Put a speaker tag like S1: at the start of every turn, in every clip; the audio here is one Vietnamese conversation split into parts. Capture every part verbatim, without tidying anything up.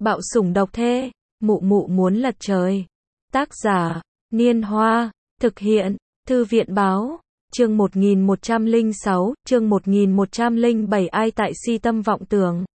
S1: Bạo sủng độc thê, mụ mụ muốn lật trời. Tác giả, Niên Hoa, thực hiện, Thư viện báo, chương một nghìn một trăm lẻ sáu, chương một nghìn một trăm lẻ bảy ai tại si tâm vọng tưởng.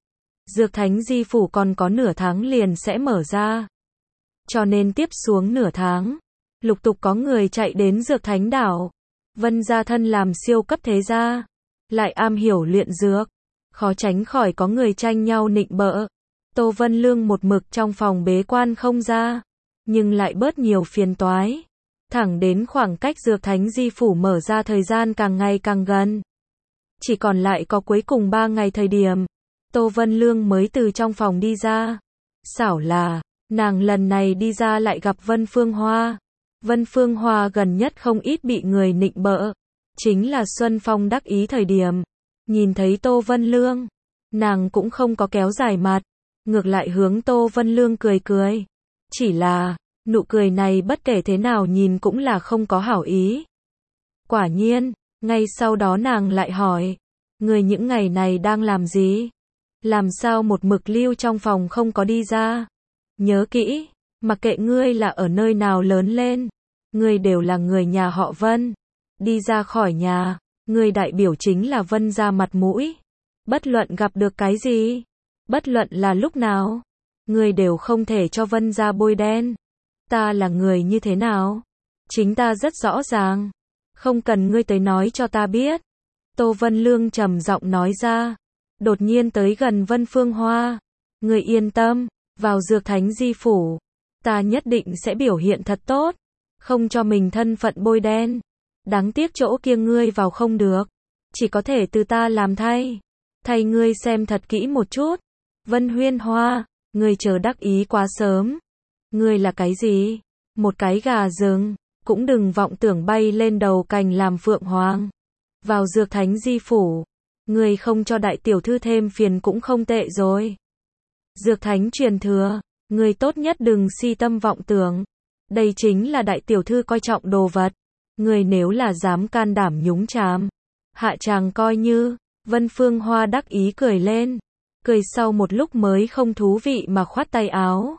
S1: Dược Thánh Di Phủ còn có nửa tháng liền sẽ mở ra. Cho nên tiếp xuống nửa tháng, lục tục có người chạy đến Dược Thánh Đảo. Vân gia thân làm siêu cấp thế gia, lại am hiểu luyện dược, khó tránh khỏi có người tranh nhau nịnh bợ. Tô Vân Lương một mực trong phòng bế quan không ra, nhưng lại bớt nhiều phiền toái. Thẳng đến khoảng cách Dược Thánh Di Phủ mở ra thời gian càng ngày càng gần. Chỉ còn lại có cuối cùng ba ngày thời điểm, Tô Vân Lương mới từ trong phòng đi ra. Xảo là, nàng lần này đi ra lại gặp Vân Phương Hoa. Vân Phương Hoa gần nhất không ít bị người nịnh bợ. Chính là Xuân Phong đắc ý thời điểm. Nhìn thấy Tô Vân Lương, nàng cũng không có kéo dài mặt. Ngược lại hướng Tô Vân Lương cười cười. Chỉ là, nụ cười này bất kể thế nào nhìn cũng là không có hảo ý. Quả nhiên, ngay sau đó nàng lại hỏi. Người những ngày này đang làm gì? Làm sao một mực lưu trong phòng không có đi ra? Nhớ kỹ, mặc kệ ngươi là ở nơi nào lớn lên, ngươi đều là người nhà họ Vân. Đi ra khỏi nhà, ngươi đại biểu chính là Vân gia mặt mũi. Bất luận gặp được cái gì, bất luận là lúc nào, ngươi đều không thể cho Vân gia bôi đen. Ta là người như thế nào? Chính ta rất rõ ràng. Không cần ngươi tới nói cho ta biết. Tô Vân Lương trầm giọng nói ra. Đột nhiên tới gần Vân Phương Hoa. Ngươi yên tâm, vào Dược Thánh Di Phủ, ta nhất định sẽ biểu hiện thật tốt, không cho mình thân phận bôi đen. Đáng tiếc chỗ kia ngươi vào không được, chỉ có thể từ ta làm thay. Thay ngươi xem thật kỹ một chút. Vân Huyên Hoa, ngươi chờ đắc ý quá sớm. Ngươi là cái gì? Một cái gà rừng, cũng đừng vọng tưởng bay lên đầu cành làm phượng hoàng. Vào Dược Thánh Di Phủ, ngươi không cho đại tiểu thư thêm phiền cũng không tệ rồi. Dược Thánh truyền thừa, ngươi tốt nhất đừng si tâm vọng tưởng. Đây chính là đại tiểu thư coi trọng đồ vật. Ngươi nếu là dám can đảm nhúng chàm, hạ chàng coi như. Vân Phương Hoa đắc ý cười lên. Cười sau một lúc mới không thú vị mà khoát tay áo.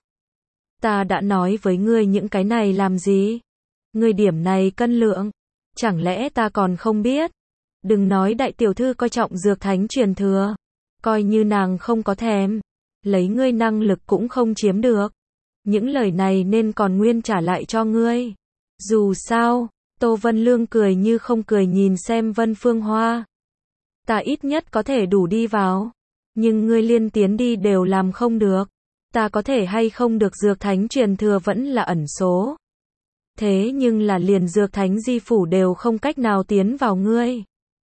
S1: Ta đã nói với ngươi những cái này làm gì? Ngươi điểm này cân lượng, chẳng lẽ ta còn không biết? Đừng nói đại tiểu thư coi trọng Dược Thánh truyền thừa, coi như nàng không có thèm, lấy ngươi năng lực cũng không chiếm được. Những lời này nên còn nguyên trả lại cho ngươi. Dù sao, Tô Vân Lương cười như không cười nhìn xem Vân Phương Hoa. Ta ít nhất có thể đủ đi vào, nhưng ngươi liên tiến đi đều làm không được. Ta có thể hay không được Dược Thánh truyền thừa vẫn là ẩn số. Thế nhưng là liền Dược Thánh Di Phủ đều không cách nào tiến vào ngươi.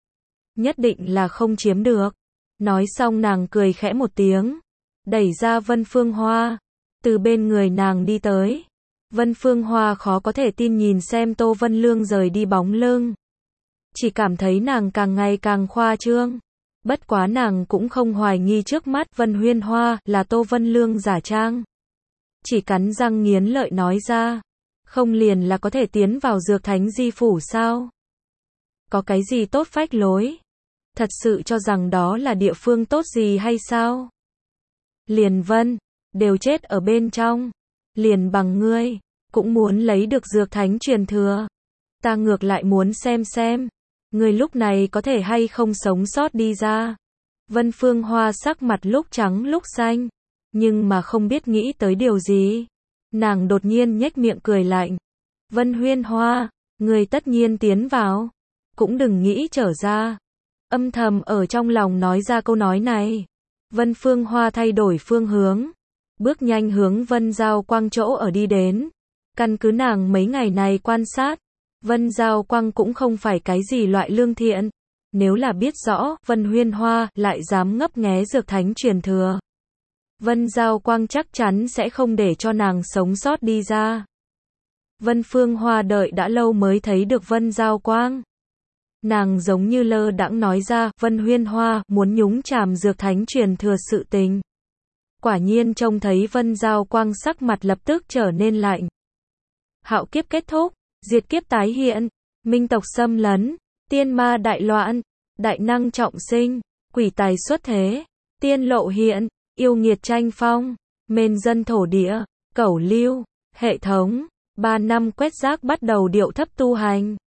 S1: Nhất định là không chiếm được. Nói xong nàng cười khẽ một tiếng, đẩy ra Vân Phương Hoa, từ bên người nàng đi tới. Vân Phương Hoa khó có thể tin nhìn xem Tô Vân Lương rời đi bóng lưng. Chỉ cảm thấy nàng càng ngày càng khoa trương. Bất quá nàng cũng không hoài nghi trước mắt Vân Huyên Hoa là Tô Vân Lương giả trang. Chỉ cắn răng nghiến lợi nói ra. Không liền là có thể tiến vào Dược Thánh Di Phủ sao? Có cái gì tốt phách lối? Thật sự cho rằng đó là địa phương tốt gì hay sao? Liền Vân, đều chết ở bên trong. Liền bằng ngươi, cũng muốn lấy được Dược Thánh truyền thừa. Ta ngược lại muốn xem xem. Ngươi lúc này có thể hay không sống sót đi ra. Vân Phương Hoa sắc mặt lúc trắng lúc xanh, nhưng mà không biết nghĩ tới điều gì. Nàng đột nhiên nhếch miệng cười lạnh. Vân Huyên Hoa, ngươi tất nhiên tiến vào, cũng đừng nghĩ trở ra. Âm thầm ở trong lòng nói ra câu nói này. Vân Phương Hoa thay đổi phương hướng, bước nhanh hướng Vân Giao Quang chỗ ở đi đến. Căn cứ nàng mấy ngày này quan sát, Vân Giao Quang cũng không phải cái gì loại lương thiện. Nếu là biết rõ Vân Huyên Hoa lại dám ngấp nghé Dược Thánh truyền thừa, Vân Giao Quang chắc chắn sẽ không để cho nàng sống sót đi ra. Vân Phương Hoa đợi đã lâu mới thấy được Vân Giao Quang. Nàng giống như lơ đãng nói ra Vân Huyên Hoa muốn nhúng chàm Dược Thánh truyền thừa sự tình. Quả nhiên trông thấy Vân Giao Quang sắc mặt lập tức trở nên lạnh. Hạo kiếp kết thúc, diệt kiếp tái hiện, minh tộc xâm lấn, tiên ma đại loạn, đại năng trọng sinh, quỷ tài xuất thế, tiên lộ hiện, yêu nghiệt tranh phong. Mên dân thổ địa, cẩu lưu, hệ thống, ba năm quét rác bắt đầu điệu thấp tu hành.